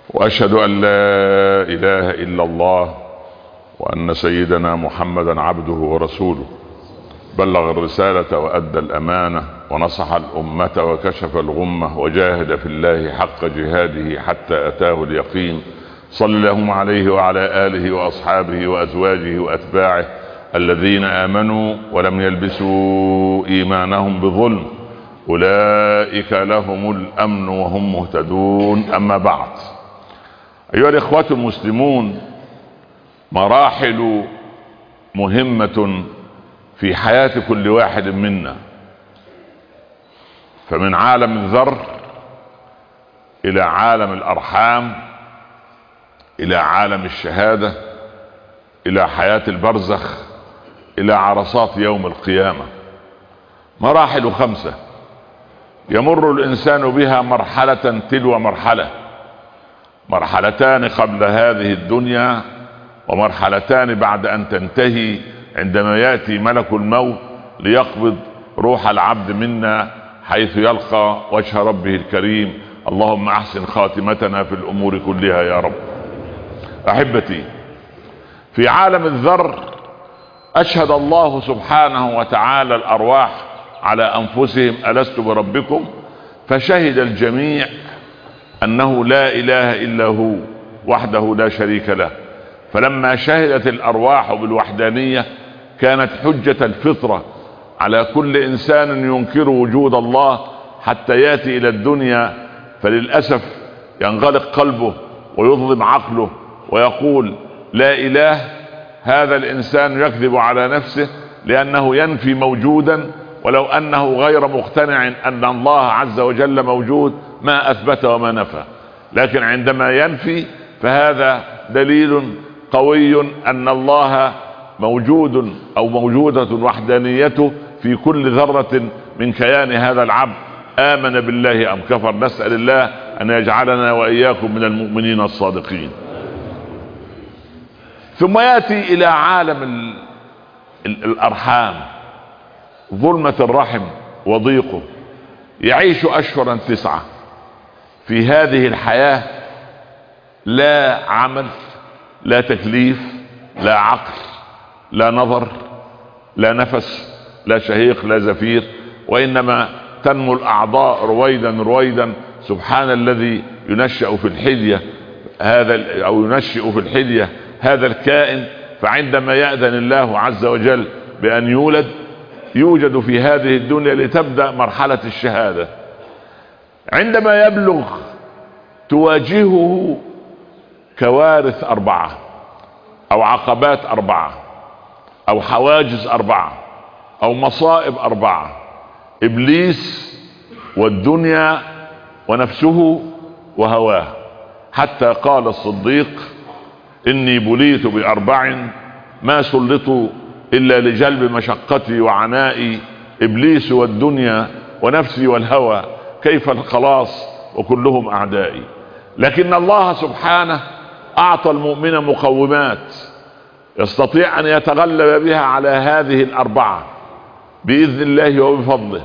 وأشهد أن لا إله إلا الله وأن سيدنا محمدا عبده ورسوله، بلغ الرسالة وأدى الأمانة ونصح الأمة وكشف الغمة وجاهد في الله حق جهاده حتى أتاه اليقين. صلى اللهم عليه وعلى آله وأصحابه وأزواجه وأتباعه الذين آمنوا ولم يلبسوا إيمانهم بظلم، أولئك لهم الأمن وهم مهتدون. أما بعد، أيها الإخوة المسلمون، مراحل مهمة في حياة كل واحد منا، فمن عالم الذر إلى عالم الأرحام، إلى عالم الشهادة، إلى حياة البرزخ، إلى عرصات يوم القيامة. مراحل 5 يمر الإنسان بها مرحلة تلو مرحلة، مرحلتان قبل هذه الدنيا ومرحلتان بعد أن تنتهي، عندما يأتي ملك الموت ليقبض روح العبد منا حيث يلقى وجه ربه الكريم. اللهم أحسن خاتمتنا في الأمور كلها يا رب. أحبتي، في عالم الذر أشهد الله سبحانه وتعالى الأرواح على أنفسهم: ألست بربكم؟ فشهد الجميع أنه لا إله إلا هو وحده لا شريك له. فلما شهدت الأرواح بالوحدانية كانت حجة الفطرة على كل إنسان ينكر وجود الله حتى يأتي إلى الدنيا، فللأسف ينغلق قلبه ويظلم عقله ويقول لا إله. هذا الإنسان يكذب على نفسه، لأنه ينفي موجودا، ولو أنه غير مقتنع أن الله عز وجل موجود ما أثبت وما نفى. لكن عندما ينفي فهذا دليل قوي أن الله موجود أو موجودة وحدانيته في كل ذرة من كيان هذا العبد، آمن بالله أم كفر. نسأل الله أن يجعلنا وإياكم من المؤمنين الصادقين. ثم يأتي إلى عالم الأرحام، ظلمة الرحم وضيقه. يعيش أشهرا 9 في هذه الحياة، لا عمل، لا تكليف، لا عقل، لا نظر، لا نفس، لا شهيق، لا زفير، وإنما تنمو الأعضاء رويدا رويدا. سبحان الذي ينشأ في الحلية هذا، أو ينشئ في الحلية هذا الكائن، فعندما يأذن الله عز وجل بأن يوجد في هذه الدنيا لتبدأ مرحلة الشهادة. عندما يبلغ تواجهه كوارث 4 أو عقبات 4 أو حواجز 4 أو مصائب 4: إبليس والدنيا ونفسه وهواه. حتى قال الصديق: إني بليت ب4 ما سلطوا إلا لجلب مشقتي وعنائي، إبليس والدنيا ونفسي والهوى، كيف الخلاص وكلهم أعدائي. لكن الله سبحانه أعطى المؤمن مقومات يستطيع أن يتغلب بها على هذه 4 بإذن الله وبفضله.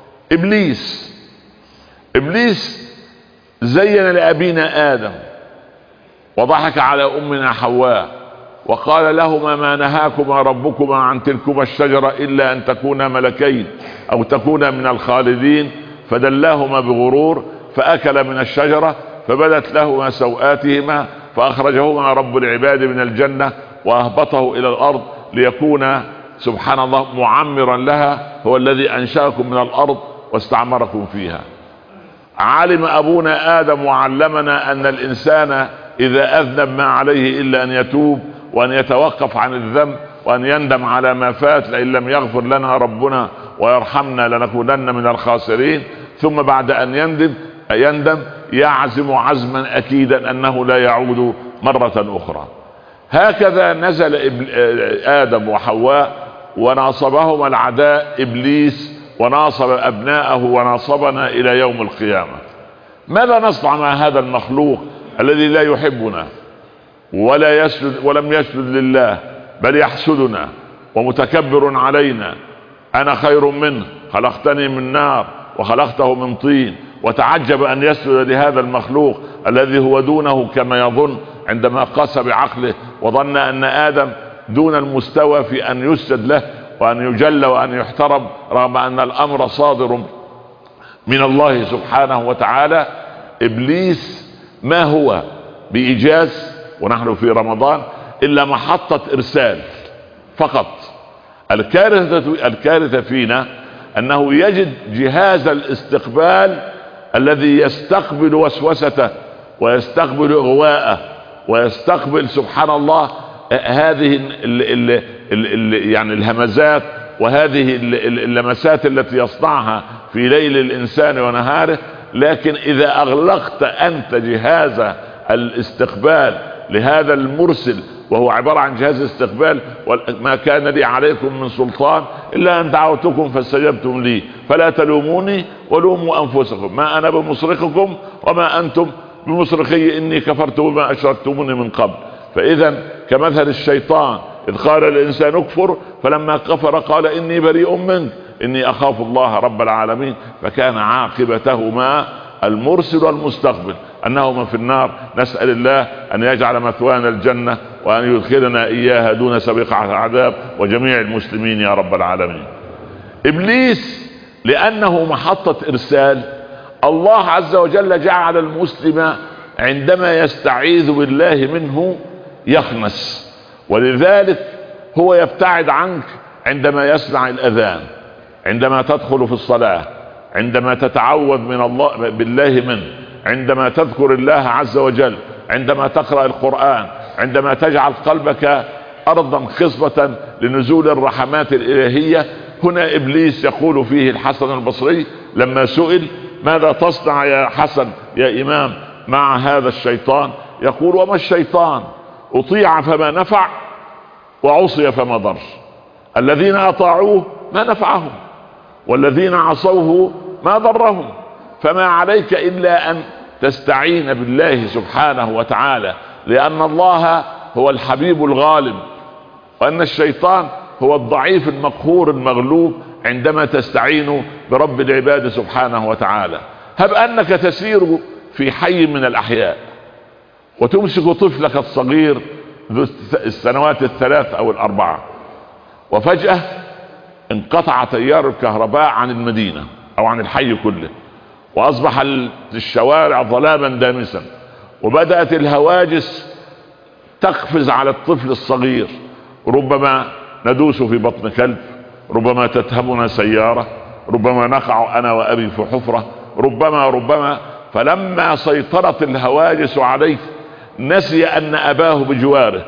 إبليس زين لأبينا آدم وضحك على أمنا حواء وقال لهما: ما نهاكما ربكما عن تلكما الشجرة إلا أن تكونا ملكين أو تكونا من الخالدين. فدلاهما بغرور فأكل من الشجرة فبدت لهما سوآتهما فأخرجهما رب العباد من الجنة وأهبطه إلى الأرض ليكون سبحان الله معمرا لها. هو الذي أنشأكم من الأرض واستعمركم فيها. علم أبونا آدم وعلمنا أن الإنسان إذا أذنب ما عليه إلا أن يتوب وأن يتوقف عن الذنب وأن يندم على ما فات، لئن لم يغفر لنا ربنا ويرحمنا لنكونن من الخاسرين. ثم بعد أن يندم يعزم عزما أكيدا أنه لا يعود مرة أخرى. هكذا نزل آدم وحواء وناصبهما العداء إبليس وناصب أبناءه وناصبنا إلى يوم القيامة. ماذا نصنع مع هذا المخلوق الذي لا يحبنا ولا يسجد ولم يسجد لله بل يحسدنا ومتكبر علينا؟ أنا خير منه، خلقتني من نار وخلقته من طين، وتعجب ان يسجد لهذا المخلوق الذي هو دونه كما يظن عندما قاس بعقله وظن ان ادم دون المستوى في ان يسجد له وان يجل وان يحترم، رغم ان الامر صادر من الله سبحانه وتعالى. ابليس ما هو بايجاز ونحن في رمضان الا محطة ارسال فقط. الكارثة فينا انه يجد جهاز الاستقبال الذي يستقبل وسوسته ويستقبل اغواءه ويستقبل سبحان الله هذه يعني الهمزات وهذه اللمسات التي يصنعها في ليل الانسان ونهاره. لكن اذا اغلقت انت جهاز الاستقبال لهذا المرسل وهو عبارة عن جهاز استقبال، ما كان لي عليكم من سلطان الا ان دعوتكم فاستجبتم لي فلا تلوموني ولوموا انفسكم ما انا بمصرخكم وما انتم بمصرخي اني كفرت بما اشركتموني من قبل. فاذا كمثل الشيطان اذ قال الانسان اكفر فلما كفر قال اني بريء منك اني اخاف الله رب العالمين، فكان عاقبتهما المرسل والمستقبل انهما في النار. نسأل الله ان يجعل مثوانا الجنة وان يدخلنا اياها دون سابقة عذاب وجميع المسلمين يا رب العالمين. ابليس لانه محطة ارسال، الله عز وجل جعل المسلم عندما يستعيذ بالله منه يخنس، ولذلك هو يبتعد عنك عندما يسمع الاذان، عندما تدخل في الصلاة، عندما تتعوذ من الله بالله منه، عندما تذكر الله عز وجل، عندما تقرأ القرآن، عندما تجعل قلبك أرضا خصبة لنزول الرحمات الإلهية. هنا إبليس يقول فيه الحسن البصري لما سئل ماذا تصنع يا حسن يا إمام مع هذا الشيطان؟ يقول وما الشيطان؟ أطيع فما نفع وعصي فما ضر. الذين أطاعوه ما نفعهم والذين عصوه ما ضرهم، فما عليك إلا أن تستعين بالله سبحانه وتعالى، لأن الله هو الحبيب الغالب وأن الشيطان هو الضعيف المقهور المغلوب عندما تستعين برب العباد سبحانه وتعالى. هب أنك تسير في حي من الأحياء وتمسك طفلك الصغير ذو السنوات الثلاث أو الأربعة، وفجأة انقطع تيار الكهرباء عن المدينة أو عن الحي كله، وأصبح الشوارع ظلاما دامسا، وبدأت الهواجس تقفز على الطفل الصغير، ربما ندوس في بطن كلب، ربما تتهمنا سيارة، ربما نقع أنا وأبي في حفرة، ربما فلما سيطرت الهواجس عليه نسي أن أباه بجواره،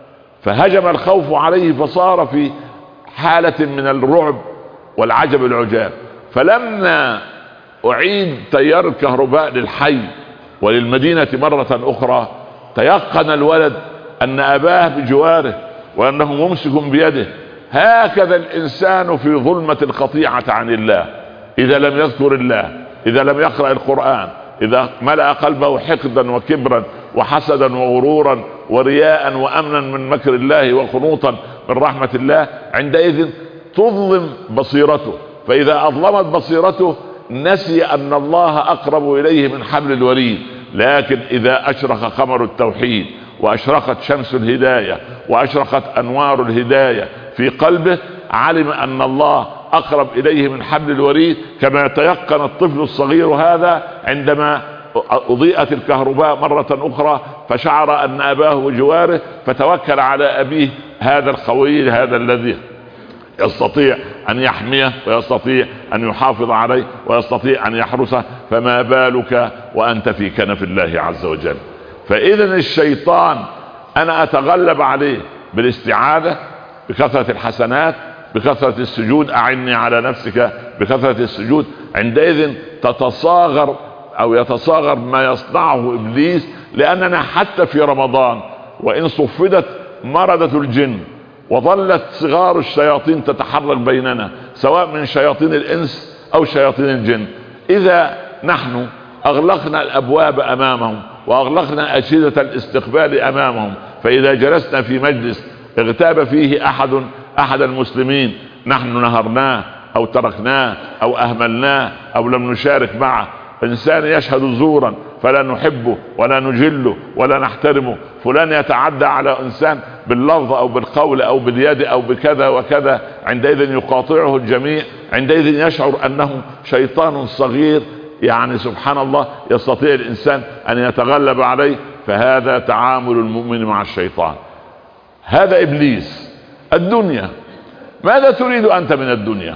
فهجم الخوف عليه فصار في حالة من الرعب والعجب العجاب. فلما أعيد تيار الكهرباء للحي وللمدينة مرة أخرى تيقن الولد أن أباه بجواره وأنه ممسك بيده. هكذا الإنسان في ظلمة القطيعة عن الله، إذا لم يذكر الله، إذا لم يقرأ القرآن، إذا ملأ قلبه حقدا وكبرا وحسدا وغرورا ورياء وأمنا من مكر الله وقنوطا من رحمة الله، عندئذ تظلم بصيرته. فإذا أظلمت بصيرته نسي أن الله أقرب إليه من حبل الوريد. لكن إذا أشرق قمر التوحيد وأشرقت شمس الهداية وأشرقت أنوار الهداية في قلبه، علم أن الله أقرب إليه من حبل الوريد، كما يتيقن الطفل الصغير هذا عندما أضيئت الكهرباء مرة أخرى فشعر أن أباه بجواره، فتوكل على أبيه هذا القوي، هذا الذي يستطيع أن يحميه ويستطيع أن يحافظ عليه ويستطيع أن يحرسه. فما بالك وأنت في كنف الله عز وجل؟ فإذا الشيطان أنا أتغلب عليه بالاستعاذة، بكثرة الحسنات، بكثرة السجود، أعني على نفسك بكثرة السجود. عندئذ تتصاغر أو يتصاغر ما يصنعه إبليس، لأننا حتى في رمضان وإن صفدت مردة الجن وظلت صغار الشياطين تتحرك بيننا، سواء من شياطين الإنس أو شياطين الجن، إذا نحن أغلقنا الأبواب أمامهم وأغلقنا أجهزة الاستقبال أمامهم، فإذا جلسنا في مجلس اغتاب فيه أحد المسلمين، نحن نهرناه أو تركناه أو أهملناه أو لم نشارك معه، انسان يشهد زورا فلا نحبه ولا نجله ولا نحترمه، فلان يتعدى على انسان باللفظ او بالقول او باليد او بكذا وكذا، عندئذ يقاطعه الجميع، عندئذ يشعر انه شيطان صغير، يعني سبحان الله يستطيع الانسان ان يتغلب عليه. فهذا تعامل المؤمن مع الشيطان، هذا ابليس. الدنيا، ماذا تريد انت من الدنيا؟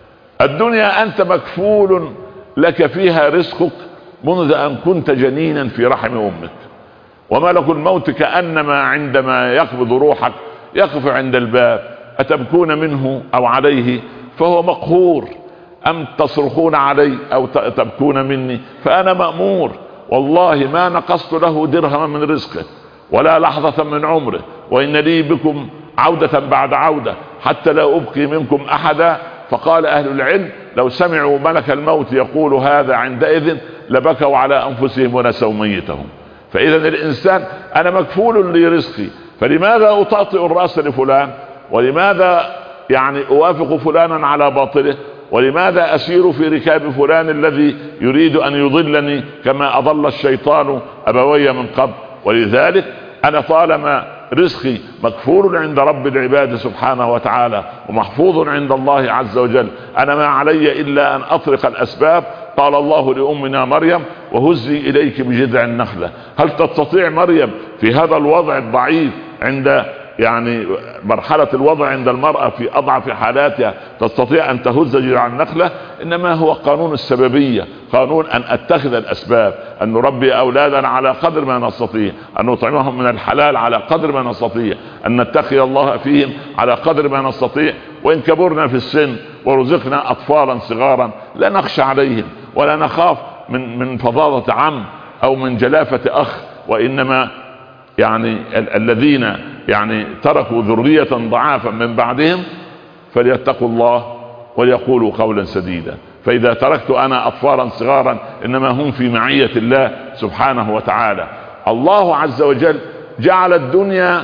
الدنيا انت مكفول لك فيها رزقك منذ ان كنت جنينا في رحم امك، وملك الموت كأنما عندما يقبض روحك يقف عند الباب، أتبكون منه او عليه فهو مقهور، ام تصرخون علي او تبكون مني فانا مأمور. والله ما نقصت له درهما من رزقه ولا لحظة من عمره، وان لي بكم عودة بعد عودة حتى لا ابقي منكم احدا. فقال اهل العلم لو سمعوا ملك الموت يقول هذا عندئذ لبكوا على انفسهم ونسوا ميتهم. فاذا الانسان انا مكفول لرزقي، فلماذا اطاطئ الراس لفلان؟ ولماذا يعني اوافق فلانا على باطله؟ ولماذا اسير في ركاب فلان الذي يريد ان يضلني كما اضل الشيطان ابوي من قبل؟ ولذلك انا طالما رزقي مكفول عند رب العباد سبحانه وتعالى ومحفوظ عند الله عز وجل، انا ما علي الا ان اطرق الاسباب. قال الله لامنا مريم وهزي اليك بجذع النخلة. هل تستطيع مريم في هذا الوضع الضعيف، عند يعني مرحلة الوضع عند المرأة في اضعف حالاتها، تستطيع ان تهز جذع النخلة؟ انما هو قانون السببية، قانون ان اتخذ الاسباب، ان نربي اولادنا على قدر ما نستطيع، ان نطعمهم من الحلال على قدر ما نستطيع، ان نتقي الله فيهم على قدر ما نستطيع. وان كبرنا في السن ورزقنا اطفالا صغارا لا نخشى عليهم ولا نخاف من فظاظة عم او من جلافة اخ، وانما يعني الذين يعني تركوا ذرية ضعافا من بعدهم فليتقوا الله وليقولوا قولا سديدا. فإذا تركت أنا أطفالا صغارا إنما هم في معية الله سبحانه وتعالى. الله عز وجل جعل الدنيا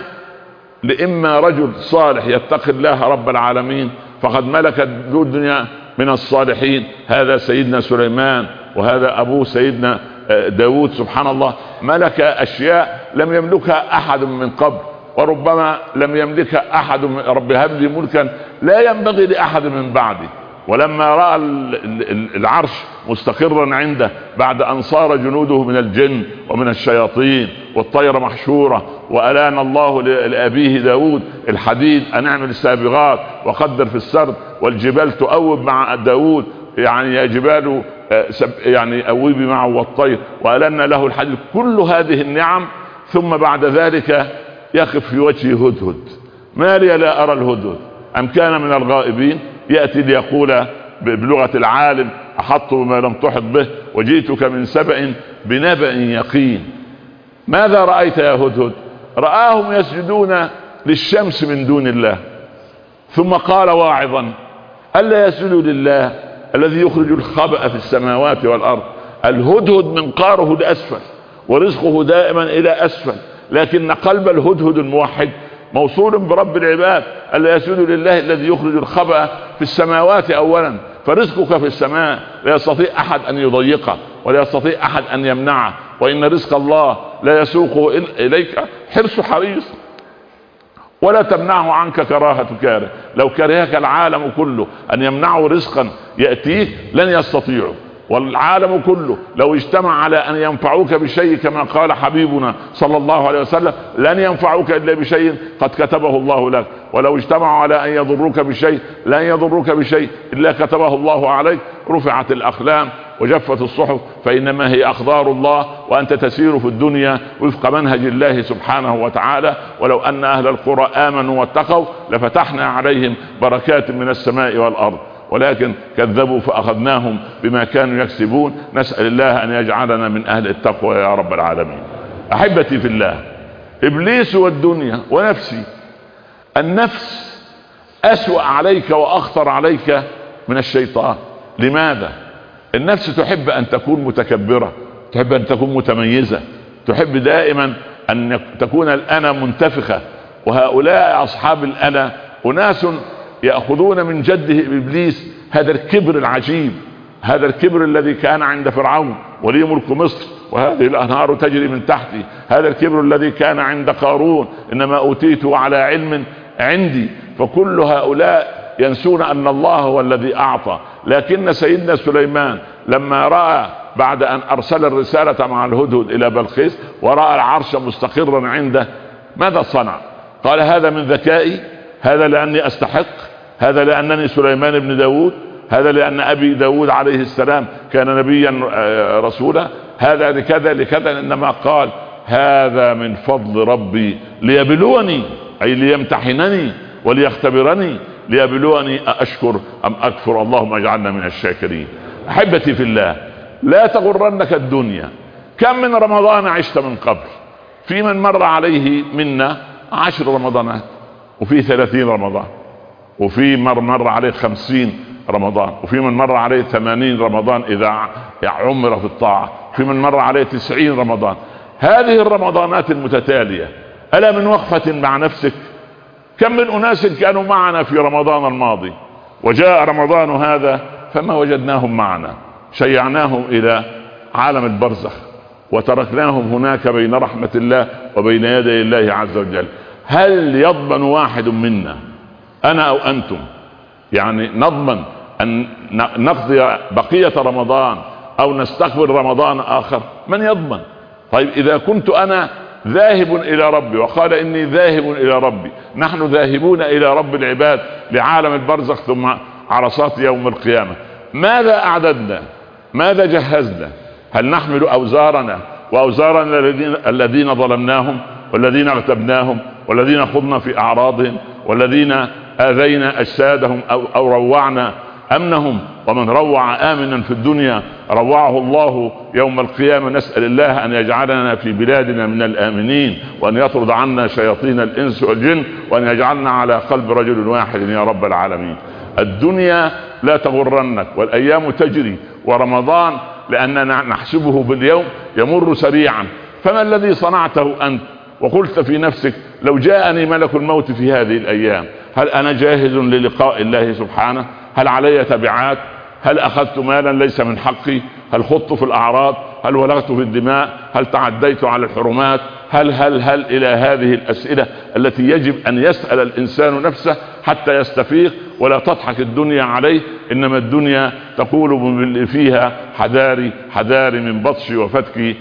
لإما رجل صالح يتقي الله رب العالمين فقد ملك الدنيا من الصالحين، هذا سيدنا سليمان وهذا أبوه سيدنا داود سبحان الله، ملك أشياء لم يملكها أحد من قبل، وربما لم يملكها أحد من رب هب لي ملكا لا ينبغي لأحد من بعدي. ولما رأى العرش مستقرا عنده بعد أن صار جنوده من الجن ومن الشياطين والطير محشورة، وألان الله لأبيه داود الحديد أن اعمل السابغات وقدر في السرد، والجبال تؤوب مع داود، يعني يا جبال يعني أوبي معه والطير، وألن له الحديد، كل هذه النعم. ثم بعد ذلك يقف في وجهه هدهد، ما لي لا أرى الهدهد أم كان من الغائبين؟ يأتي ليقول بلغة العالم أحط بما لم تحط به وجئتك من سبأ بنبأ يقين. ماذا رأيت يا هدهد؟ رآهم يسجدون للشمس من دون الله، ثم قال واعظا ألا يسجدوا لله الذي يخرج الخبأ في السماوات والأرض. الهدهد منقاره لأسفل ورزقه دائما إلى أسفل، لكن قلب الهدهد الموحد موصول برب العباد، ألا يسجدوا لله الذي يخرج الخبأ في السماوات أولا. فرزقك في السماء لا يستطيع أحد أن يضيقه ولا يستطيع أحد أن يمنعه، وإن رزق الله لا يسوقه إليك حرص حريص ولا تمنعه عنك كراهة كاره. لو كرهك العالم كله أن يمنعوا رزقا يأتيك لن يستطيعوا، والعالم كله لو اجتمع على أن ينفعوك بشيء كما قال حبيبنا صلى الله عليه وسلم لن ينفعوك إلا بشيء قد كتبه الله لك، ولو اجتمعوا على أن يضروك بشيء لن يضروك بشيء إلا كتبه الله عليك. رفعت الأقلام وجفت الصحف، فإنما هي أقدار الله، وأنت تسير في الدنيا وفق منهج الله سبحانه وتعالى. ولو أن أهل القرى آمنوا واتقوا لفتحنا عليهم بركات من السماء والأرض، ولكن كذبوا فأخذناهم بما كانوا يكسبون. نسأل الله أن يجعلنا من أهل التقوى يا رب العالمين. أحبتي في الله، إبليس والدنيا ونفسي، النفس أسوأ عليك وأخطر عليك من الشيطان. لماذا؟ النفس تحب أن تكون متكبرة، تحب أن تكون متميزة، تحب دائما أن تكون الأنا منتفخة. وهؤلاء أصحاب الأنا أناس يأخذون من جده إبليس هذا الكبر العجيب هذا الكبر الذي كان عند فرعون ولي ملك مصر وهذه الأنهار تجري من تحتي، هذا الكبر الذي كان عند قارون إنما أوتيته على علم عندي. فكل هؤلاء ينسون أن الله هو الذي أعطى. لكن سيدنا سليمان لما رأى بعد أن أرسل الرسالة مع الهدهد إلى بلقيس ورأى العرش مستقرا عنده، ماذا صنع؟ قال هذا من ذكائي، هذا لأني أستحق، هذا لأنني سليمان بن داود، هذا لأن أبي داود عليه السلام كان نبيا رسولا، هذا لكذا لكذا. إنما قال هذا من فضل ربي ليبلوني، أي ليمتحنني وليختبرني، ليبلوني أشكر أم أكفر. اللهم اجعلنا من الشاكرين. أحبتي في الله، لا تغرنك الدنيا. كم من رمضان عشت من قبل؟ في من مر عليه منا 10 رمضانات، وفي 30 رمضان، وفي مر عليه 50 رمضان، وفي من مر عليه 80 رمضان إذا عمر في الطاعة، في من مر عليه 90 رمضان. هذه الرمضانات المتتالية ألا من وقفة مع نفسك؟ كم من أناس كانوا معنا في رمضان الماضي وجاء رمضان هذا فما وجدناهم معنا، شيعناهم إلى عالم البرزخ وتركناهم هناك بين رحمة الله وبين يدي الله عز وجل. هل يضمن واحد منا، أنا أو أنتم، يعني نضمن أن نقضي بقية رمضان أو نستقبل رمضان آخر؟ من يضمن؟ طيب إذا كنت أنا ذاهب إلى ربي وقال إني ذاهب إلى ربي، نحن ذاهبون إلى رب العباد لعالم البرزخ ثم عرصات يوم القيامة، ماذا أعددنا؟ ماذا جهزنا؟ هل نحمل أوزارنا وأوزارنا الذين ظلمناهم والذين اغتبناهم والذين خضنا في أعراضهم والذين آذينا أجسادهم أو روعنا أمنهم؟ ومن روع آمنا في الدنيا روعه الله يوم القيامة. نسأل الله أن يجعلنا في بلادنا من الآمنين، وأن يطرد عنا شياطين الإنس والجن، وأن يجعلنا على قلب رجل واحد يا رب العالمين. الدنيا لا تغرنك، والأيام تجري، ورمضان لأننا نحسبه باليوم يمر سريعا. فما الذي صنعته أنت وقلت في نفسك لو جاءني ملك الموت في هذه الأيام هل أنا جاهز للقاء الله سبحانه؟ هل علي تبعات؟ هل أخذت مالا ليس من حقي؟ هل خضت في الأعراض؟ هل ولغت في الدماء؟ هل تعديت على الحرمات؟ هل إلى هذه الأسئلة التي يجب أن يسأل الإنسان نفسه حتى يستفيق، ولا تضحك الدنيا عليه. إنما الدنيا تقول فيها حذاري حذاري من بطشي وفتكي،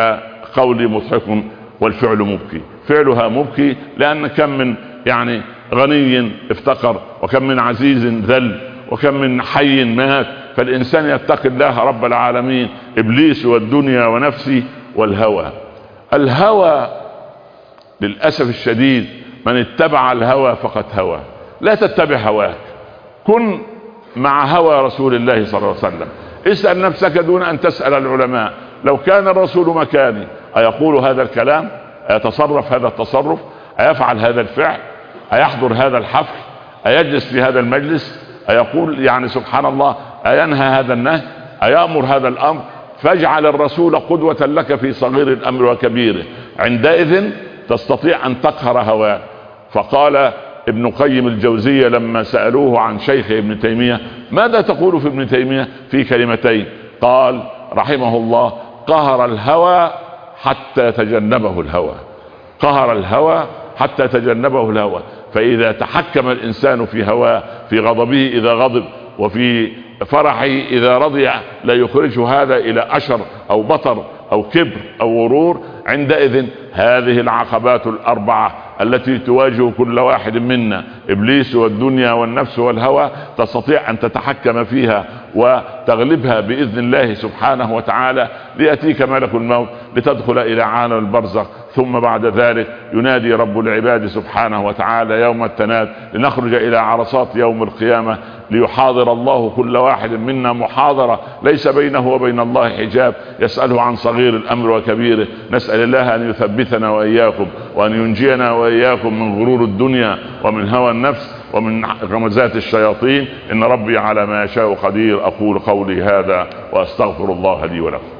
فقولي مضحك والفعل مبكي. فعلها مبكي، لأن كم من يعني غني افتقر، وكم من عزيز ذل، وكم من حي مات. فالإنسان يتقي الله رب العالمين. إبليس والدنيا ونفسي والهوى. الهوى للأسف الشديد من اتبع الهوى فقد هوى. لا تتبع هواك، كن مع هوى رسول الله صلى الله عليه وسلم. اسأل نفسك دون أن تسأل العلماء، لو كان الرسول مكاني أيقول هذا الكلام؟ أيتصرف هذا التصرف؟ أيفعل هذا الفعل؟ أيحضر هذا الحفل؟ أيجلس في هذا المجلس؟ أيقول يعني سبحان الله؟ أينهى هذا النهي؟ أيأمر هذا الأمر؟ فاجعل الرسول قدوة لك في صغير الأمر وكبيره، عندئذ تستطيع أن تقهر هواك. فقال ابن قيم الجوزية لما سألوه عن شيخ ابن تيمية ماذا تقول في ابن تيمية في كلمتين؟ قال رحمه الله قهر الهوى حتى تجنبه الهوى. قهر الهوى حتى تجنبه الهوى. فإذا تحكم الإنسان في هواه، في غضبه إذا غضب، وفي فرحه إذا رضي، لا يخرج هذا إلى أشر أو بطر أو كبر أو غرور. عندئذ هذه العقبات الأربعة التي تواجه كل واحد منا، إبليس والدنيا والنفس والهوى، تستطيع أن تتحكم فيها وتغلبها بإذن الله سبحانه وتعالى. ليأتيك ملك الموت لتدخل إلى عالم البرزخ، ثم بعد ذلك ينادي رب العباد سبحانه وتعالى يوم التناد لنخرج إلى عرصات يوم القيامة، ليحاضر الله كل واحد منا محاضرة ليس بينه وبين الله حجاب، يسأله عن صغير الأمر وكبيره. نسأل الله أن يثبتنا وإياكم، وأن ينجينا وإياكم من غرور الدنيا ومن هوى النفس ومن غمزات الشياطين. إن ربي على ما يشاء قدير. أقول قولي هذا وأستغفر الله لي ولكم.